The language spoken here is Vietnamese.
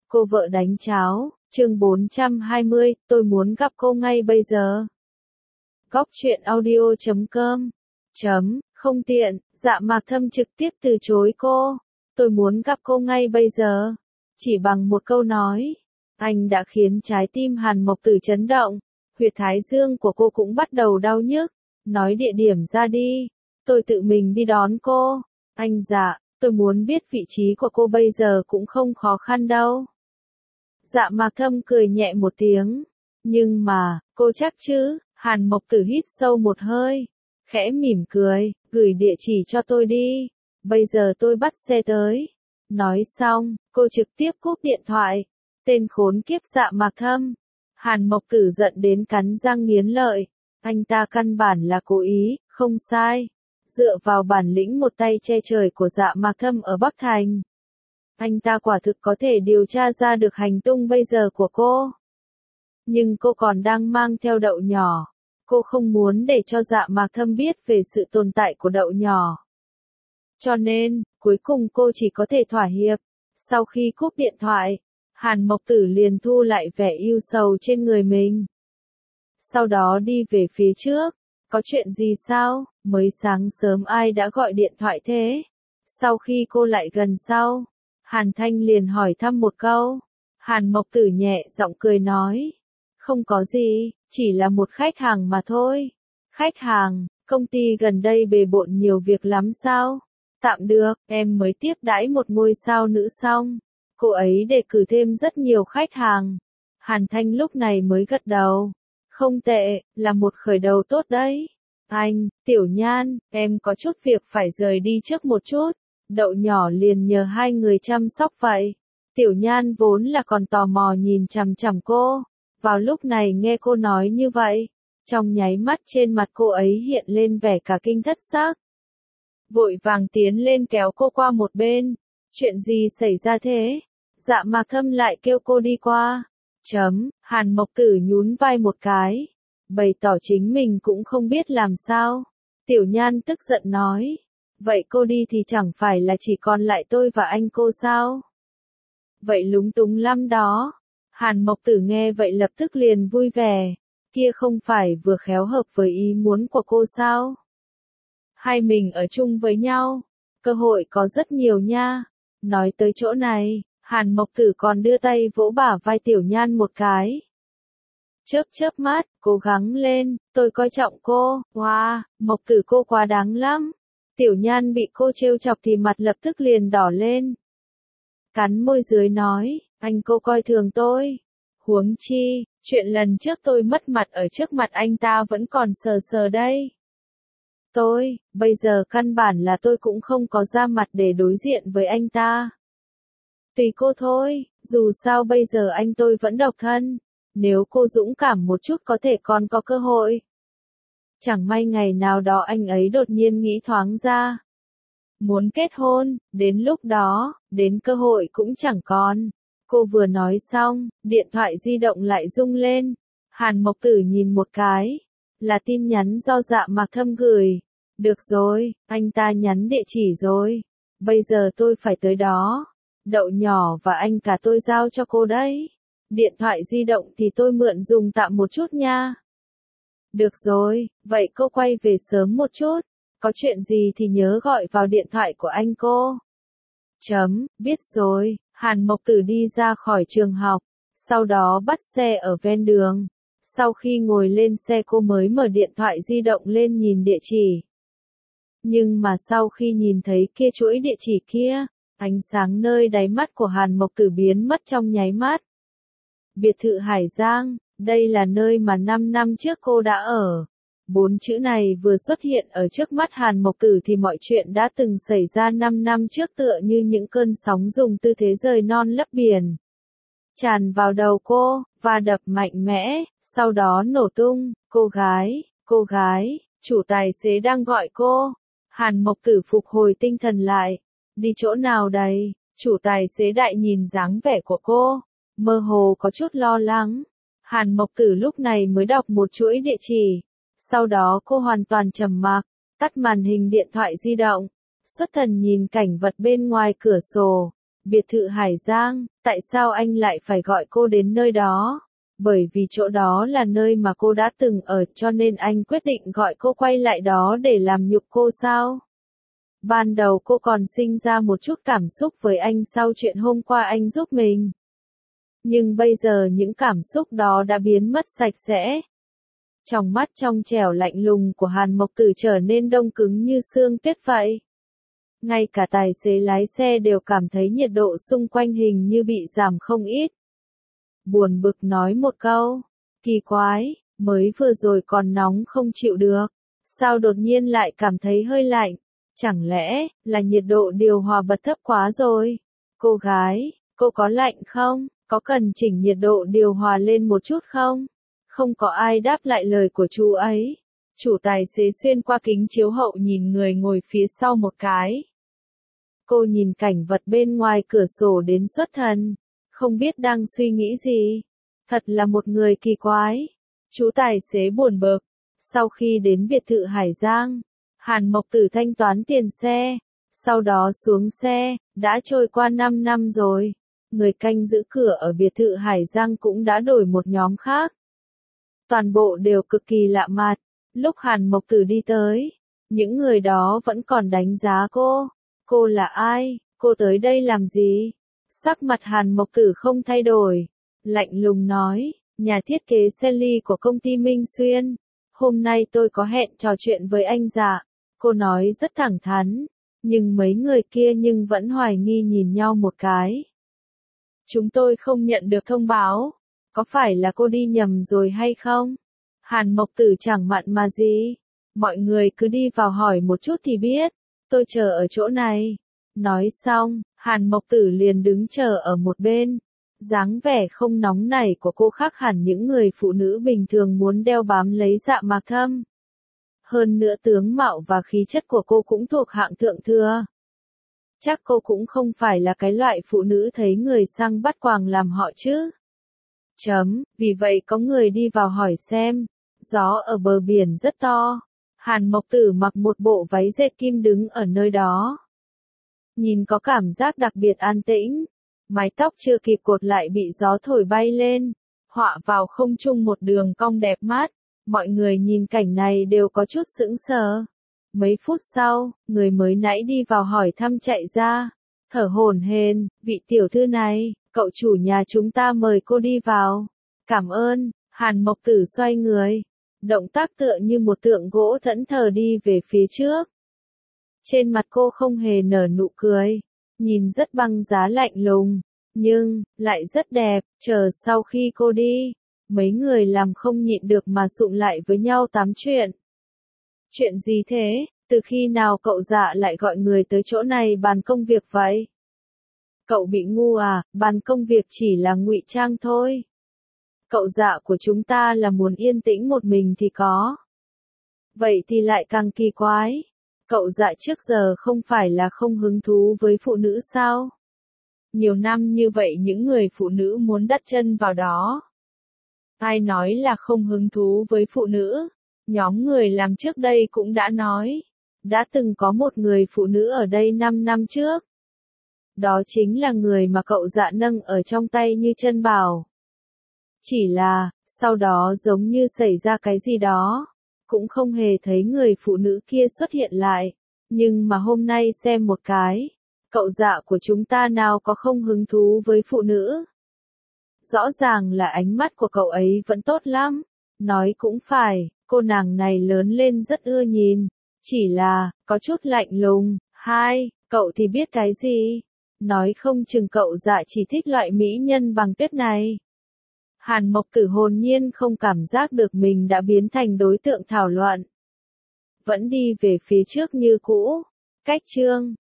Cô vợ đánh cháo, chương 420, tôi muốn gặp cô ngay bây giờ. Góc truyện audio.com Không tiện, Dạ Mạc Thâm trực tiếp từ chối cô. Tôi muốn gặp cô ngay bây giờ. Chỉ bằng một câu nói, anh đã khiến trái tim Hàn Mộc Tử chấn động. Huyệt thái dương của cô cũng bắt đầu đau nhức. Nói địa điểm ra đi. Tôi tự mình đi đón cô. Anh dạ, tôi muốn biết vị trí của cô bây giờ cũng không khó khăn đâu. Dạ Mạc Thâm cười nhẹ một tiếng. Nhưng mà, cô chắc chứ? Hàn Mộc Tử hít sâu một hơi. Khẽ mỉm cười, gửi địa chỉ cho tôi đi. Bây giờ tôi bắt xe tới. Nói xong, cô trực tiếp cúp điện thoại. Tên khốn kiếp Dạ Mạc Thâm. Hàn Mộc Tử giận đến cắn răng nghiến lợi. Anh ta căn bản là cố ý, không sai. Dựa vào bản lĩnh một tay che trời của Dạ Mạc Thâm ở Bắc Thành, anh ta quả thực có thể điều tra ra được hành tung bây giờ của cô. Nhưng cô còn đang mang theo đậu nhỏ. Cô không muốn để cho Dạ Mạc Thâm biết về sự tồn tại của đậu nhỏ. Cho nên, cuối cùng cô chỉ có thể thỏa hiệp. Sau khi cúp điện thoại, Hàn Mộc Tử liền thu lại vẻ ưu sầu trên người mình. Sau đó đi về phía trước. Có chuyện gì sao? Mới sáng sớm ai đã gọi điện thoại thế? Sau khi cô lại gần sau, Hàn Thanh liền hỏi thăm một câu. Hàn Mộc Tử nhẹ giọng cười nói. Không có gì, chỉ là một khách hàng mà thôi. Khách hàng, công ty gần đây bề bộn nhiều việc lắm sao? Tạm được, em mới tiếp đãi một ngôi sao nữ xong. Cô ấy đề cử thêm rất nhiều khách hàng. Hàn Thanh lúc này mới gật đầu. Không tệ, là một khởi đầu tốt đấy. Anh, Tiểu Nhan, em có chút việc phải rời đi trước một chút. Đậu nhỏ liền nhờ hai người chăm sóc vậy. Tiểu Nhan vốn là còn tò mò nhìn chằm chằm cô. Vào lúc này nghe cô nói như vậy, trong nháy mắt trên mặt cô ấy hiện lên vẻ cả kinh thất xác. Vội vàng tiến lên kéo cô qua một bên. Chuyện gì xảy ra thế? Dạ Mạc Thâm lại kêu cô đi qua. Hàn Mộc Tử nhún vai một cái, bày tỏ chính mình cũng không biết làm sao. Tiểu Nhan tức giận nói. Vậy cô đi thì chẳng phải là chỉ còn lại tôi và anh cô sao? Vậy lúng túng lắm đó. Hàn Mộc Tử nghe vậy lập tức liền vui vẻ. Kia không phải vừa khéo hợp với ý muốn của cô sao? Hai mình ở chung với nhau, cơ hội có rất nhiều nha. Nói tới chỗ này, Hàn Mộc Tử còn đưa tay vỗ bả vai Tiểu Nhan một cái. Chớp mắt, cố gắng lên, tôi coi trọng cô. Wow, Mộc Tử cô quá đáng lắm. Tiểu Nhan bị cô trêu chọc thì mặt lập tức liền đỏ lên. Cắn môi dưới nói, anh cô coi thường tôi. Huống chi, chuyện lần trước tôi mất mặt ở trước mặt anh ta vẫn còn sờ sờ đây. Bây giờ căn bản là tôi cũng không có ra mặt để đối diện với anh ta. Tùy cô thôi, dù sao bây giờ anh tôi vẫn độc thân. Nếu cô dũng cảm một chút có thể còn có cơ hội. Chẳng may ngày nào đó anh ấy đột nhiên nghĩ thoáng ra. Muốn kết hôn, đến lúc đó, đến cơ hội cũng chẳng còn. Cô vừa nói xong, điện thoại di động lại rung lên. Hàn Mộc Tử nhìn một cái. Là tin nhắn do Dạ Mạc Thâm gửi. Được rồi, anh ta nhắn địa chỉ rồi. Bây giờ tôi phải tới đó. Đậu nhỏ và anh cả tôi giao cho cô đấy. Điện thoại di động thì tôi mượn dùng tạm một chút nha. Được rồi, vậy cô quay về sớm một chút. Có chuyện gì thì nhớ gọi vào điện thoại của anh cô. Biết rồi. Hàn Mộc Tử đi ra khỏi trường học. Sau đó bắt xe ở ven đường. Sau khi ngồi lên xe cô mới mở điện thoại di động lên nhìn địa chỉ. Nhưng mà sau khi nhìn thấy kia chuỗi địa chỉ kia, ánh sáng nơi đáy mắt của Hàn Mộc Tử biến mất trong nháy mắt. Biệt thự Hải Giang, đây là nơi mà 5 năm trước cô đã ở. 4 chữ này vừa xuất hiện ở trước mắt Hàn Mộc Tử thì mọi chuyện đã từng xảy ra 5 năm trước tựa như những cơn sóng dùng tư thế rời non lấp biển. Tràn vào đầu cô, và đập mạnh mẽ, sau đó nổ tung. Cô gái, chủ tài xế đang gọi cô. Hàn Mộc Tử phục hồi tinh thần lại. Đi chỗ nào đây? Chủ tài xế đại nhìn dáng vẻ của cô, mơ hồ có chút lo lắng. Hàn Mộc Tử lúc này mới đọc một chuỗi địa chỉ. Sau đó cô hoàn toàn trầm mặc, tắt màn hình điện thoại di động, xuất thần nhìn cảnh vật bên ngoài cửa sổ. Biệt thự Hải Giang, tại sao anh lại phải gọi cô đến nơi đó? Bởi vì chỗ đó là nơi mà cô đã từng ở cho nên anh quyết định gọi cô quay lại đó để làm nhục cô sao? Ban đầu cô còn sinh ra một chút cảm xúc với anh sau chuyện hôm qua anh giúp mình. Nhưng bây giờ những cảm xúc đó đã biến mất sạch sẽ. Trong mắt trong trẻo lạnh lùng của Hàn Mộc Tử trở nên đông cứng như xương tuyết vậy. Ngay cả tài xế lái xe đều cảm thấy nhiệt độ xung quanh hình như bị giảm không ít. Buồn bực nói một câu, kỳ quái, mới vừa rồi còn nóng không chịu được, sao đột nhiên lại cảm thấy hơi lạnh, chẳng lẽ là nhiệt độ điều hòa bật thấp quá rồi? Cô gái, cô có lạnh không? Có cần chỉnh nhiệt độ điều hòa lên một chút không? Không có ai đáp lại lời của chú ấy. Chủ tài xế xuyên qua kính chiếu hậu nhìn người ngồi phía sau một cái. Cô nhìn cảnh vật bên ngoài cửa sổ đến xuất thần, không biết đang suy nghĩ gì. Thật là một người kỳ quái. Chú tài xế buồn bực. Sau khi đến biệt thự Hải Giang, Hàn Mộc Tử thanh toán tiền xe, sau đó xuống xe, đã trôi qua 5 năm rồi. Người canh giữ cửa ở biệt thự Hải Giang cũng đã đổi một nhóm khác. Toàn bộ đều cực kỳ lạ mặt. Lúc Hàn Mộc Tử đi tới, những người đó vẫn còn đánh giá cô. Cô là ai? Cô tới đây làm gì? Sắc mặt Hàn Mộc Tử không thay đổi. Lạnh lùng nói, nhà thiết kế Sally của công ty Minh Xuyên. Hôm nay tôi có hẹn trò chuyện với anh dạ. Cô nói rất thẳng thắn. Nhưng mấy người kia nhưng vẫn hoài nghi nhìn nhau một cái. Chúng tôi không nhận được thông báo. Có phải là cô đi nhầm rồi hay không? Hàn Mộc Tử chẳng mặn mà gì. Mọi người cứ đi vào hỏi một chút thì biết. Tôi chờ ở chỗ này. Nói xong, Hàn Mộc Tử liền đứng chờ ở một bên. Dáng vẻ không nóng nảy của cô khác hẳn những người phụ nữ bình thường muốn đeo bám lấy Dạ Mạc Thâm. Hơn nữa tướng mạo và khí chất của cô cũng thuộc hạng thượng thừa. Chắc cô cũng không phải là cái loại phụ nữ thấy người sang bắt quàng làm họ chứ. Vì vậy có người đi vào hỏi xem. Gió ở bờ biển rất to. Hàn Mộc Tử mặc một bộ váy dệt kim đứng ở nơi đó. Nhìn có cảm giác đặc biệt an tĩnh. Mái tóc chưa kịp cột lại bị gió thổi bay lên. Họa vào không trung một đường cong đẹp mắt. Mọi người nhìn cảnh này đều có chút sững sờ. Mấy phút sau, người mới nãy đi vào hỏi thăm chạy ra. Thở hổn hển, vị tiểu thư này, cậu chủ nhà chúng ta mời cô đi vào. Cảm ơn, Hàn Mộc Tử xoay người. Động tác tựa như một tượng gỗ thẫn thờ đi về phía trước. Trên mặt cô không hề nở nụ cười. Nhìn rất băng giá lạnh lùng. Nhưng, lại rất đẹp. Chờ sau khi cô đi, mấy người làm không nhịn được mà sụm lại với nhau tám chuyện. Chuyện gì thế? Từ khi nào cậu Dạ lại gọi người tới chỗ này bàn công việc vậy? Cậu bị ngu à? Bàn công việc chỉ là ngụy trang thôi. Cậu Dạ của chúng ta là muốn yên tĩnh một mình thì có. Vậy thì lại càng kỳ quái. Cậu Dạ trước giờ không phải là không hứng thú với phụ nữ sao? Nhiều năm như vậy những người phụ nữ muốn đặt chân vào đó. Ai nói là không hứng thú với phụ nữ? Nhóm người làm trước đây cũng đã nói. Đã từng có một người phụ nữ ở đây 5 năm trước. Đó chính là người mà cậu Dạ nâng ở trong tay như chân bảo. Chỉ là, sau đó giống như xảy ra cái gì đó. Cũng không hề thấy người phụ nữ kia xuất hiện lại. Nhưng mà hôm nay xem một cái. Cậu Dạ của chúng ta nào có không hứng thú với phụ nữ. Rõ ràng là ánh mắt của cậu ấy vẫn tốt lắm. Nói cũng phải, cô nàng này lớn lên rất ưa nhìn. Chỉ là, có chút lạnh lùng. Cậu thì biết cái gì? Nói không chừng cậu Dạ chỉ thích loại mỹ nhân bằng tuyết này. Hàn Mộc Tử hồn nhiên không cảm giác được mình đã biến thành đối tượng thảo luận. Vẫn đi về phía trước như cũ. Cách chương